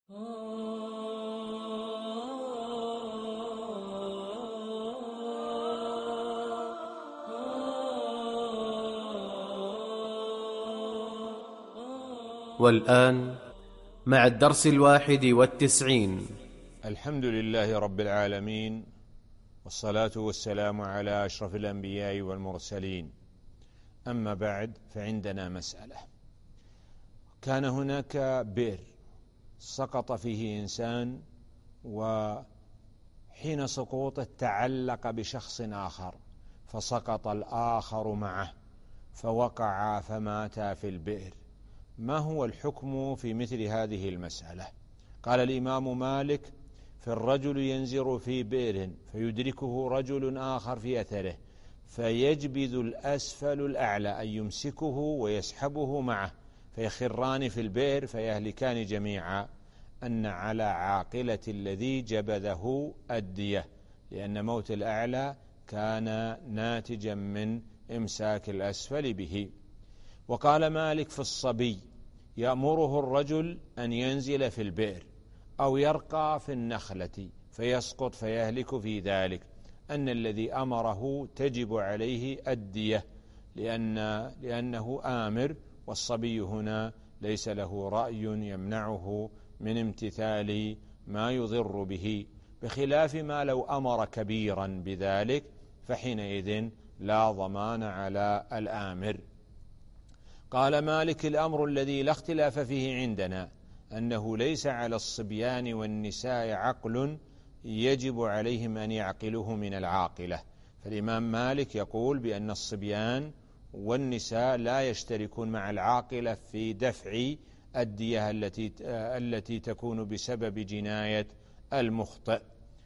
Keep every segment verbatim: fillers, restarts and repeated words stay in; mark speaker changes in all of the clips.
Speaker 1: والآن مع الدرس الواحد والتسعين.
Speaker 2: الحمد لله رب العالمين، والصلاة والسلام على أشرف الأنبياء والمرسلين. أما بعد، فعندنا مسألة. كان هناك بئر سقط فيه إنسان، وحين سقوطه تعلق بشخص آخر فسقط الآخر معه فوقعا فماتا في البئر. ما هو الحكم في مثل هذه المسألة؟ قال الإمام مالك: في الرجل ينزر في بئر فيدركه رجل آخر في أثره فيجبذ الأسفل الأعلى، أي يمسكه ويسحبه معه فيخران في البئر فيهلكان جميعا، أن على عاقلة الذي جبذه الدية، لأن موت الأعلى كان ناتجا من إمساك الأسفل به. وقال مالك: في الصبي يأمره الرجل أن ينزل في البئر أو يرقى في النخلة فيسقط فيهلك في ذلك، أن الذي أمره تجب عليه الدية، لأن لأنه آمر، والصبي هنا ليس له رأي يمنعه من امتثال ما يضر به، بخلاف ما لو أمر كبيرا بذلك فحينئذ لا ضمان على الآمر. قال مالك: الأمر الذي لا اختلاف فيه عندنا أنه ليس على الصبيان والنساء عقل يجب عليهم أن يعقلوه من العاقلة. فالإمام مالك يقول بأن الصبيان والنساء لا يشتركون مع العاقلة في دفع الدية التي التي تكون بسبب جناية المخطئ،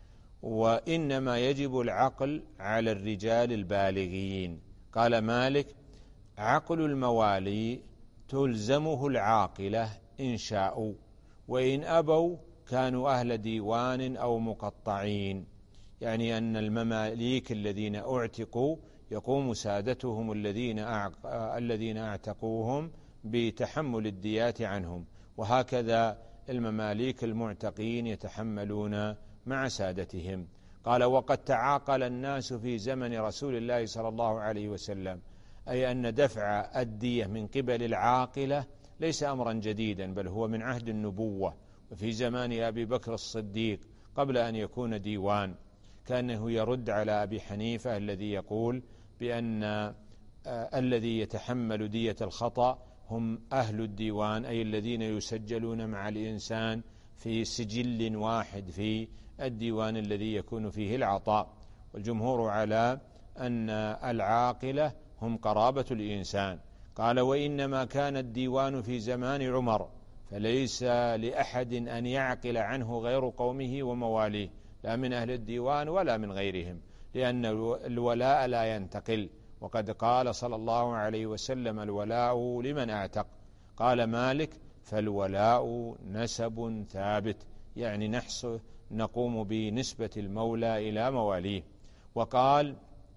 Speaker 2: وإنما يجب العقل على الرجال البالغين. قال مالك: عقل الموالي تلزمه العاقلة إن شاءوا، وإن أبوا كانوا أهل ديوان أو مقطعين، يعني أن المماليك الذين أعتقوا يقوم سادتهم الذين أعق... الذين أعتقوهم بتحمل الديات عنهم، وهكذا المماليك المعتقين يتحملون مع سادتهم. قال: وقد تعاقل الناس في زمن رسول الله صلى الله عليه وسلم، أي أن دفع الدية من قبل العاقلة ليس أمرا جديدا، بل هو من عهد النبوة، وفي زمان أبي بكر الصديق قبل أن يكون ديوان. كأنه يرد على أبي حنيفة الذي يقول بأن آه الذي يتحمل دية الخطأ هم أهل الديوان، أي الذين يسجلون مع الإنسان في سجل واحد في الديوان الذي يكون فيه العطاء. والجمهور على أن العاقلة هم قرابة الإنسان. قال: وإنما كان الديوان في زمان عمر، فليس لأحد أن يعقل عنه غير قومه ومواليه، لا من أهل الديوان ولا من غيرهم، لأن الولاء لا ينتقل، وقد قال صلى الله عليه وسلم: الولاء لمن أعتق. قال مالك: فالولاء نسب ثابت، يعني نحس نقوم بنسبة المولى إلى مواليه. وقال: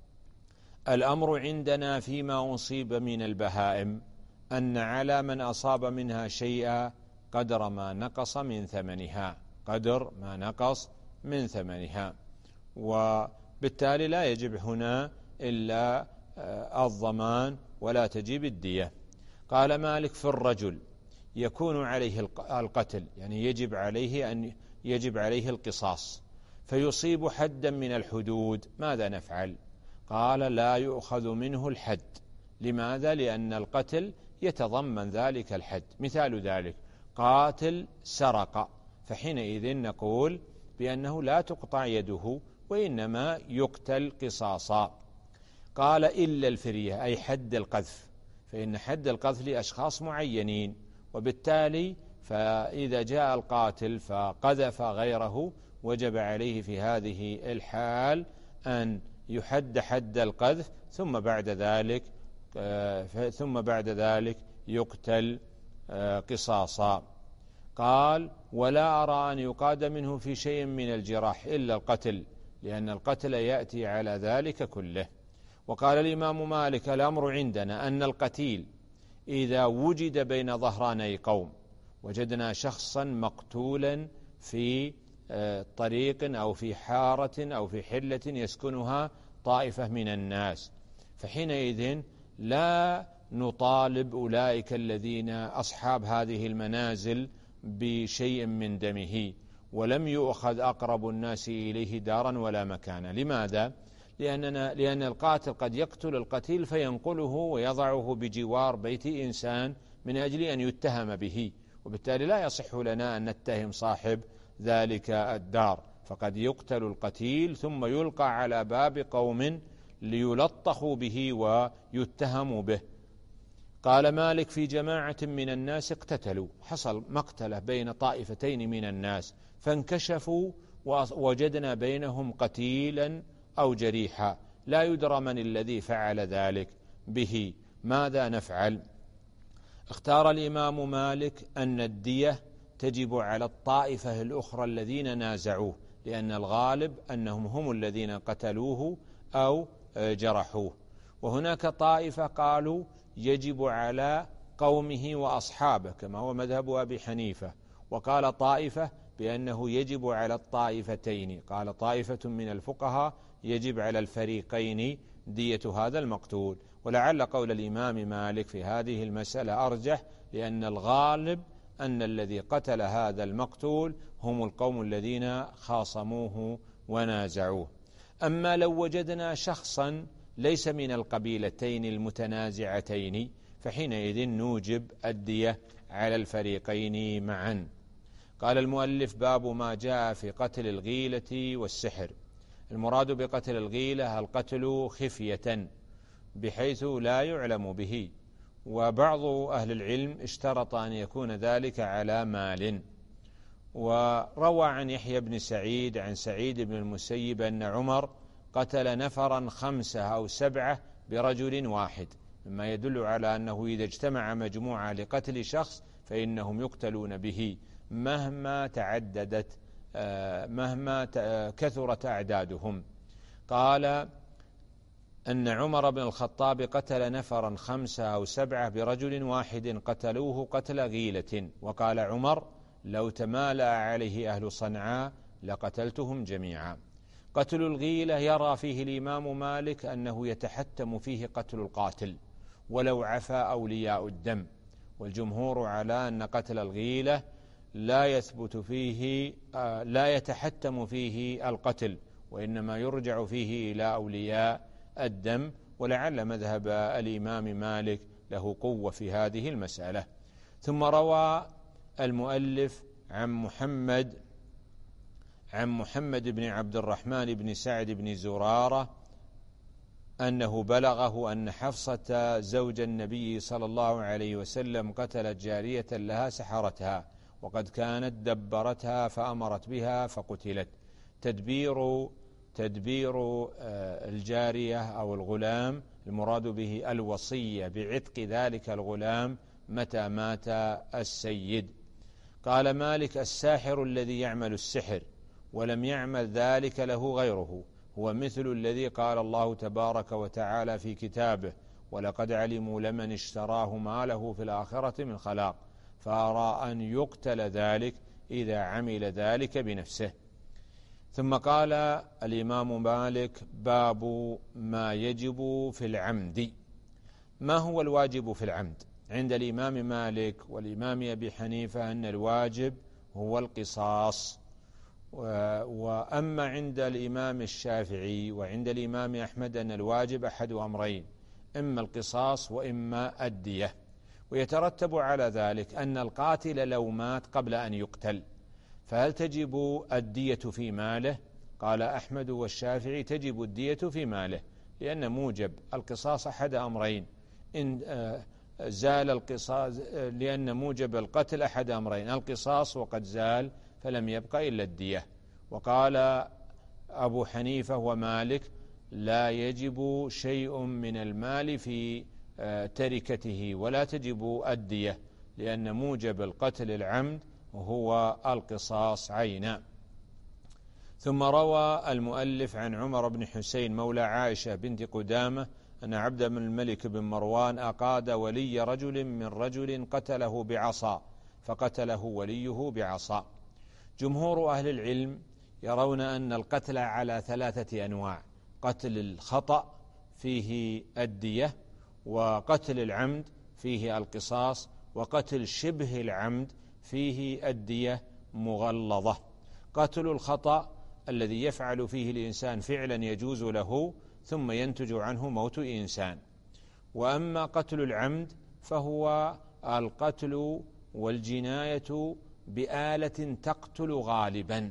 Speaker 2: الأمر عندنا فيما أصيب من البهائم أن على من أصاب منها شيئا قدر ما نقص من ثمنها، قدر ما نقص من ثمنها، وبالتالي لا يجب هنا إلا الضمان ولا تجب الدية. قال مالك: في الرجل يكون عليه القتل، يعني يجب عليه أن يجب عليه القصاص، فيصيب حدا من الحدود، ماذا نفعل؟ قال: لا يؤخذ منه الحد. لماذا؟ لأن القتل يتضمن ذلك الحد. مثال ذلك: قاتل سرق، فحينئذ نقول بأنه لا تقطع يده وإنما يقتل قصاصا. قال: إلا الفرية، أي حد القذف، فإن حد القذف لأشخاص معينين، وبالتالي فإذا جاء القاتل فقذف غيره وجب عليه في هذه الحال أن يحد حد القذف، ثم بعد ذلك ثم بعد ذلك يقتل قصاصا. قال: ولا أرى أن يقاد منه في شيء من الجراح إلا القتل، لأن القتل يأتي على ذلك كله. وقال الإمام مالك: الأمر عندنا أن القتيل إذا وجد بين ظهراني قوم وجدنا شخصا مقتولا في طريق أو في حارة أو في حلة يسكنها طائفة من الناس، فحينئذ لا نطالب أولئك الذين أصحاب هذه المنازل بشيء من دمه، ولم يؤخذ أقرب الناس إليه دارا ولا مكانا. لماذا؟ لأننا لأن القاتل قد يقتل القتيل فينقله ويضعه بجوار بيت إنسان من أجل أن يتهم به، وبالتالي لا يصح لنا أن نتهم صاحب ذلك الدار، فقد يقتل القتيل ثم يلقى على باب قوم ليلطخوا به ويتهموا به. قال مالك: في جماعة من الناس اقتتلوا، حصل مقتلة بين طائفتين من الناس فانكشفوا ووجدنا بينهم قتيلا أو جريحا، لا يدرى من الذي فعل ذلك به، ماذا نفعل؟ اختار الإمام مالك أن الدية تجب على الطائفة الأخرى الذين نازعوه، لأن الغالب أنهم هم الذين قتلوه أو جرحوه. وهناك طائفة قالوا يجب على قومه وأصحابه كما هو مذهب أبي حنيفة، وقال طائفة بأنه يجب على الطائفتين، قال طائفة من الفقهاء يجب على الفريقين دية هذا المقتول. ولعل قول الإمام مالك في هذه المسألة أرجح، لأن الغالب أن الذي قتل هذا المقتول هم القوم الذين خاصموه ونازعوه. أما لو وجدنا شخصا ليس من القبيلتين المتنازعتين فحينئذ نوجب الدية على الفريقين معا. قال المؤلف: باب ما جاء في قتل الغيلة والسحر. المراد بقتل الغيلة القتل خفية بحيث لا يعلم به، وبعض أهل العلم اشترط أن يكون ذلك على مال. وروى عن يحيى بن سعيد عن سعيد بن المسيب أن عمر قتل نفرا خمسة أو سبعة برجل واحد، مما يدل على أنه إذا اجتمع مجموعة لقتل شخص فإنهم يقتلون به مهما تعددت مهما كثرت أعدادهم. قال أن عمر بن الخطاب قتل نفرا خمسة أو سبعة برجل واحد قتلوه قتل غيلة، وقال عمر: لو تمالأ عليه أهل صنعاء لقتلتهم جميعا. قتل الغيلة يرى فيه الإمام مالك أنه يتحتم فيه قتل القاتل ولو عفا أولياء الدم، والجمهور على أن قتل الغيلة لا يثبت فيه لا يتحتم فيه القتل، وإنما يرجع فيه إلى أولياء الدم، ولعل مذهب الإمام مالك له قوة في هذه المسألة. ثم روى المؤلف عن محمد عن محمد بن عبد الرحمن بن سعد بن زرارة أنه بلغه أن حفصة زوج النبي صلى الله عليه وسلم قتلت جارية لها سحرتها، وقد كانت دبرتها فأمرت بها فقتلت. تدبير تدبير الجارية أو الغلام المراد به الوصية بعتق ذلك الغلام متى مات السيد. قال مالك: الساحر الذي يعمل السحر ولم يعمل ذلك له غيره هو مثل الذي قال الله تبارك وتعالى في كتابه: ولقد علموا لمن اشتراه ما له في الآخرة من خلاق فأرى أن يقتل ذلك إذا عمل ذلك بنفسه. ثم قال الإمام مالك: باب ما يجب في العمد. ما هو الواجب في العمد؟ عند الإمام مالك والإمام أبي حنيفة أن الواجب هو القصاص، وأما عند الإمام الشافعي وعند الإمام أحمد أن الواجب أحد أمرين: إما القصاص وإما الدية. ويترتب على ذلك أن القاتل لو مات قبل أن يقتل فهل تجب الدية في ماله؟ قال أحمد والشافعي: تجب الدية في ماله، لأن موجب القصاص أحد أمرين، إن زال القصاص، لأن موجب القتل أحد أمرين: القصاص وقد زال فلم يبق إلا الدية. وقال أبو حنيفة ومالك: لا يجب شيء من المال في تركته ولا تجب الدية، لأن موجب القتل العمد هو القصاص عينا. ثم روى المؤلف عن عمر بن حسين مولى عائشة بنت قدامة أن عبد بن الملك بن مروان أقاد ولي رجل من رجل قتله بعصا فقتله وليه بعصا. جمهور أهل العلم يرون أن القتل على ثلاثة أنواع: قتل الخطأ فيه الدية، وقتل العمد فيه القصاص، وقتل شبه العمد فيه الدية مغلظة. قتل الخطأ الذي يفعل فيه الإنسان فعلا يجوز له ثم ينتج عنه موت إنسان. وأما قتل العمد فهو القتل والجناية بآلة تقتل غالبا.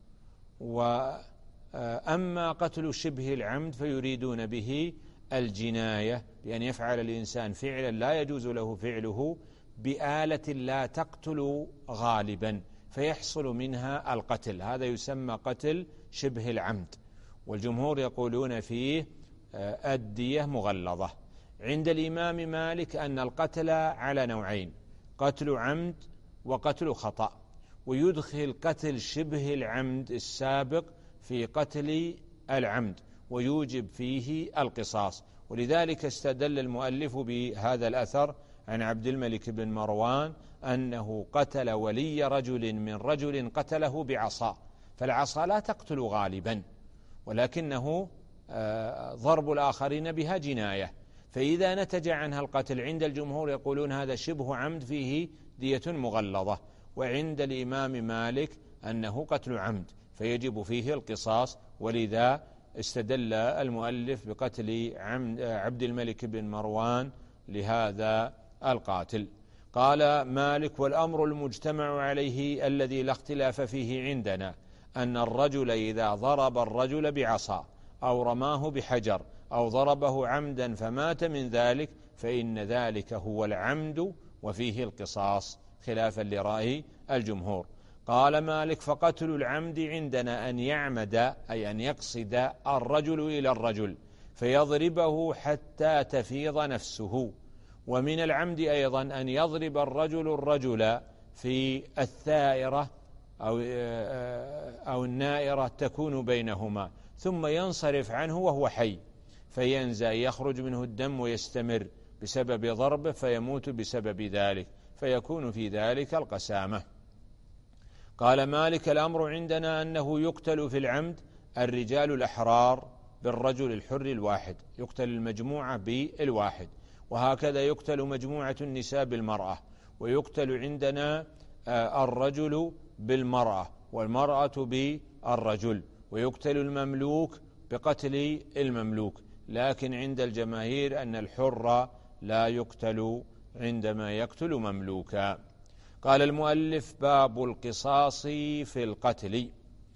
Speaker 2: وأما قتل شبه العمد فيريدون به الجناية بأن يفعل الإنسان فعلا لا يجوز له فعله بآلة لا تقتل غالبا فيحصل منها القتل، هذا يسمى قتل شبه العمد. والجمهور يقولون فيه الدية مغلظة. عند الإمام مالك أن القتل على نوعين: قتل عمد وقتل خطأ، ويدخل قتل شبه العمد السابق في قتل العمد ويوجب فيه القصاص. ولذلك استدل المؤلف بهذا الأثر عن عبد الملك بن مروان أنه قتل ولي رجل من رجل قتله بعصا، فالعصا لا تقتل غالبا ولكنه ضرب الآخرين بها جناية، فإذا نتج عنها القتل عند الجمهور يقولون هذا شبه عمد فيه دية مغلظة. وعند الإمام مالك أنه قتل عمد فيجب فيه القصاص، ولذا استدل المؤلف بقتل عبد الملك بن مروان لهذا القاتل. قال مالك: والأمر المجتمع عليه الذي لا اختلاف فيه عندنا أن الرجل إذا ضرب الرجل بعصا أو رماه بحجر أو ضربه عمدا فمات من ذلك فإن ذلك هو العمد وفيه القصاص، خلافا لرأي الجمهور. قال مالك: فقتل العمد عندنا أن يعمد، أي أن يقصد الرجل إلى الرجل فيضربه حتى تفيض نفسه. ومن العمد أيضا أن يضرب الرجل الرجل في الثائرة أو أو النائرة تكون بينهما ثم ينصرف عنه وهو حي فينزع يخرج منه الدم ويستمر بسبب ضربه فيموت بسبب ذلك، فيكون في ذلك القسامة. قال مالك: الأمر عندنا أنه يقتل في العمد الرجال الأحرار بالرجل الحر الواحد، يقتل المجموعة بالواحد، وهكذا يقتل مجموعة النساء بالمرأة، ويقتل عندنا الرجل بالمرأة والمرأة بالرجل، ويقتل المملوك بقتل المملوك. لكن عند الجماهير أن الحر لا يقتل عندما يقتل مملوكا. قال المؤلف: باب القصاص في القتل.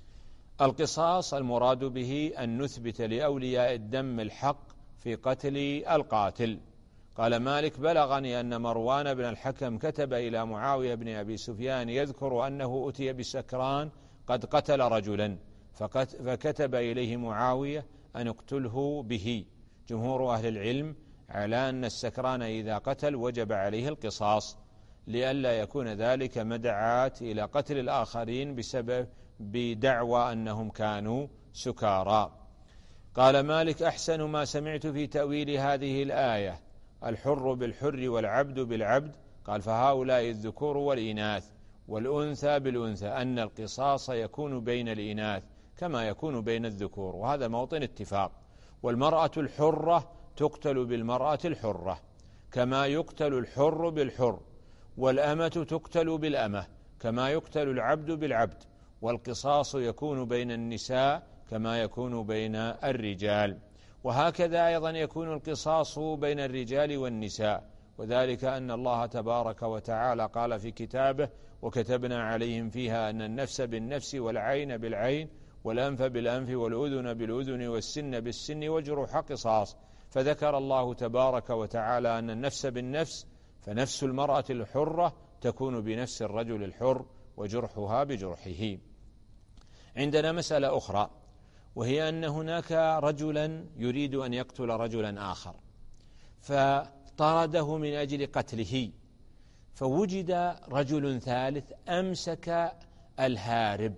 Speaker 2: القصاص المراد به أن نثبت لأولياء الدم الحق في قتل القاتل. قال مالك: بلغني أن مروان بن الحكم كتب إلى معاوية بن أبي سفيان يذكر أنه أتي بسكران قد قتل رجلا، فكتب إليه معاوية أن اقتله به. جمهور أهل العلم على أن السكران إذا قتل وجب عليه القصاص لئلا يكون ذلك مدعاة إلى قتل الآخرين بسبب بدعوى أنهم كانوا سكارى. قال مالك: أحسن ما سمعت في تأويل هذه الآية الحر بالحر والعبد بالعبد، قال فهؤلاء الذكور والإناث والأنثى بالأنثى، أن القصاص يكون بين الإناث كما يكون بين الذكور، وهذا موطن اتفاق. والمرأة الحرة تقتل بالمرأة الحرة كما يقتل الحر بالحر، والأمة تقتل بالأمة كما يقتل العبد بالعبد، والقصاص يكون بين النساء كما يكون بين الرجال، وهكذا أيضا يكون القصاص بين الرجال والنساء، وذلك أن الله تبارك وتعالى قال في كتابه: وكتبنا عليهم فيها أن النفس بالنفس والعين بالعين والأنف بالأنف والأذن بالأذن والسن بالسن والجروح قصاص. فذكر الله تبارك وتعالى أن النفس بالنفس، فنفس المرأة الحرة تكون بنفس الرجل الحر وجرحها بجرحه. عندنا مسألة أخرى، وهي أن هناك رجلا يريد أن يقتل رجلا آخر فطرده من أجل قتله، فوجد رجل ثالث أمسك الهارب،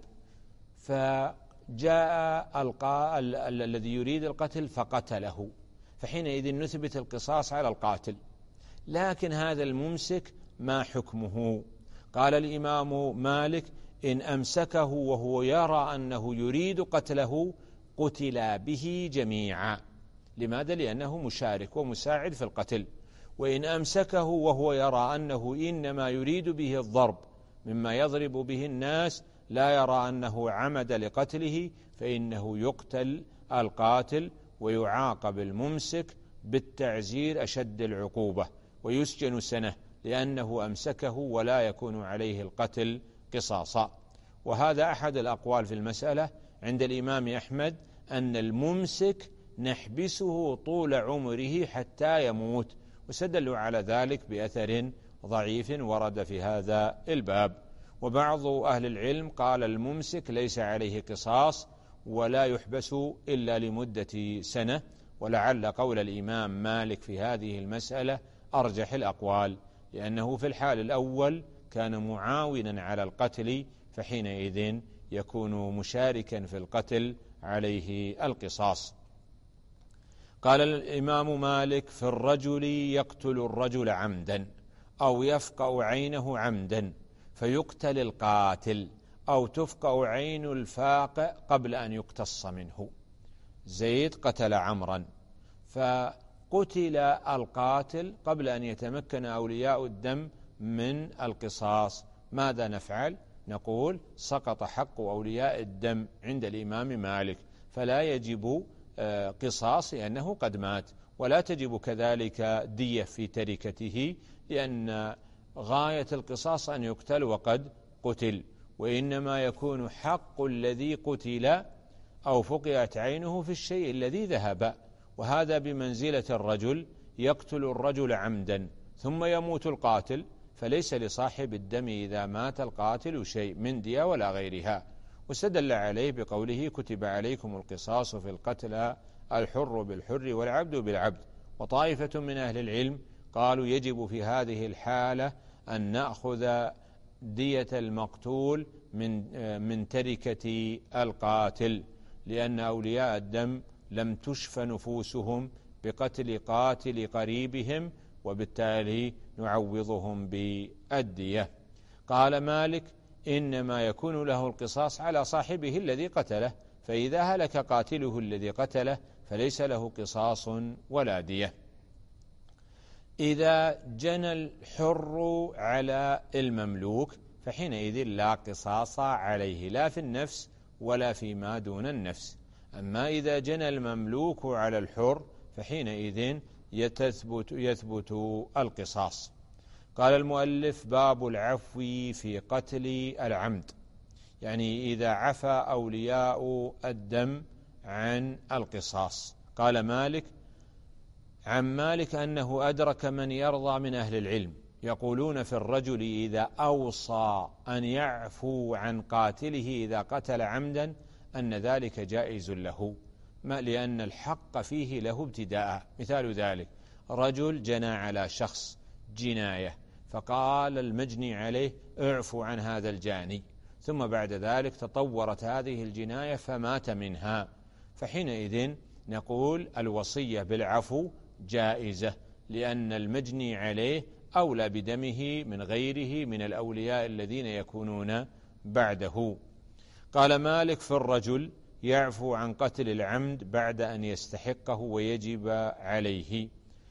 Speaker 2: فجاء الذي يريد القتل فقتله، فحينئذ نثبت القصاص على القاتل. لكن هذا الممسك ما حكمه؟ قال الإمام مالك: إن أمسكه وهو يرى أنه يريد قتله قتل به جميعا. لماذا؟ لأنه مشارك ومساعد في القتل. وإن أمسكه وهو يرى أنه إنما يريد به الضرب مما يضرب به الناس، لا يرى أنه عمد لقتله، فإنه يقتل القاتل ويعاقب الممسك بالتعزير أشد العقوبة ويسجن سنة، لأنه أمسكه ولا يكون عليه القتل قصاصا. وهذا أحد الأقوال في المسألة عند الإمام أحمد، أن الممسك نحبسه طول عمره حتى يموت، وسدلوا على ذلك بأثر ضعيف ورد في هذا الباب. وبعض أهل العلم قال الممسك ليس عليه قصاص ولا يحبس إلا لمدة سنة، ولعل قول الإمام مالك في هذه المسألة أرجح الأقوال، لأنه في الحال الأول كان معاونا على القتل، فحينئذ يكون مشاركا في القتل، عليه القصاص. قال الإمام مالك: في الرجل يقتل الرجل عمدا أو يفقأ عينه عمدا فيقتل القاتل، أو تفقأ عين الفاقئ قبل أن يقتص منه. زيد قتل عمرا فقتل القاتل قبل أن يتمكن أولياء الدم من القصاص، ماذا نفعل؟ نقول: سقط حق أولياء الدم عند الإمام مالك، فلا يجب قصاص لأنه قد مات، ولا تجب كذلك دية في تركته، لأن غاية القصاص أن يقتل وقد قتل، وإنما يكون حق الذي قتل أو فقئت عينه في الشيء الذي ذهب، وهذا بمنزلة الرجل يقتل الرجل عمدا ثم يموت القاتل، فليس لصاحب الدم إذا مات القاتل شيء من دية ولا غيرها. واستدل عليه بقوله: كتب عليكم القصاص في القتلى الحر بالحر والعبد بالعبد. وطائفة من أهل العلم قالوا يجب في هذه الحالة أن نأخذ دية المقتول من من تركة القاتل، لأن أولياء الدم لم تشف نفوسهم بقتل قاتل قريبهم، وبالتالي نعوضهم بالدية. قال مالك: إنما يكون له القصاص على صاحبه الذي قتله، فإذا هلك قاتله الذي قتله فليس له قصاص ولا دية. إذا جنى الحر على المملوك فحينئذ لا قصاص عليه، لا في النفس ولا فيما دون النفس. أما إذا جنى المملوك على الحر فحينئذ يثبت, يثبت القصاص. قال المؤلف: باب العفو في قتل العمد، يعني إذا عفى أولياء الدم عن القصاص. قال مالك: عن مالك أنه أدرك من يرضى من أهل العلم يقولون في الرجل إذا أوصى أن يعفو عن قاتله إذا قتل عمدا أن ذلك جائز له، ما لأن الحق فيه له ابتداء. مثال ذلك: رجل جنى على شخص جناية، فقال المجني عليه: اعفو عن هذا الجاني، ثم بعد ذلك تطورت هذه الجناية فمات منها، فحينئذ نقول الوصية بالعفو جائزة، لأن المجني عليه أولى بدمه من غيره من الأولياء الذين يكونون بعده. قال مالك: في الرجل يعفو عن قتل العمد بعد أن يستحقه ويجب عليه.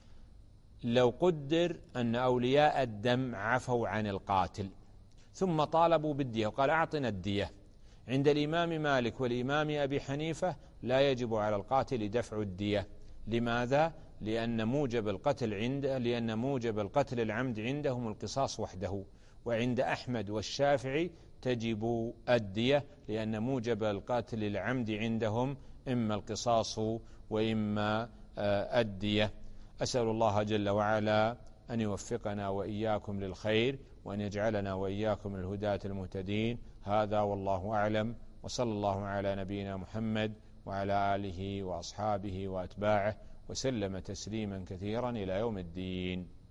Speaker 2: لو قدر أن أولياء الدم عفوا عن القاتل ثم طالبوا بالدية وقال: أعطنا الدية، عند الإمام مالك والإمام أبي حنيفة لا يجب على القاتل دفع الدية. لماذا؟ لأن موجب القتل عند لأن موجب القتل العمد عندهم القصاص وحده، وعند أحمد والشافعي تجب الدية، لأن موجب القتل العمد عندهم إما القصاص وإما الدية. أسأل الله جل وعلا أن يوفقنا وإياكم للخير، وأن يجعلنا وإياكم الهداة المهتدين. هذا والله أعلم، وصلى الله على نبينا محمد وعلى آله وأصحابه وأتباعه وسلم تسليما كثيرا إلى يوم الدين.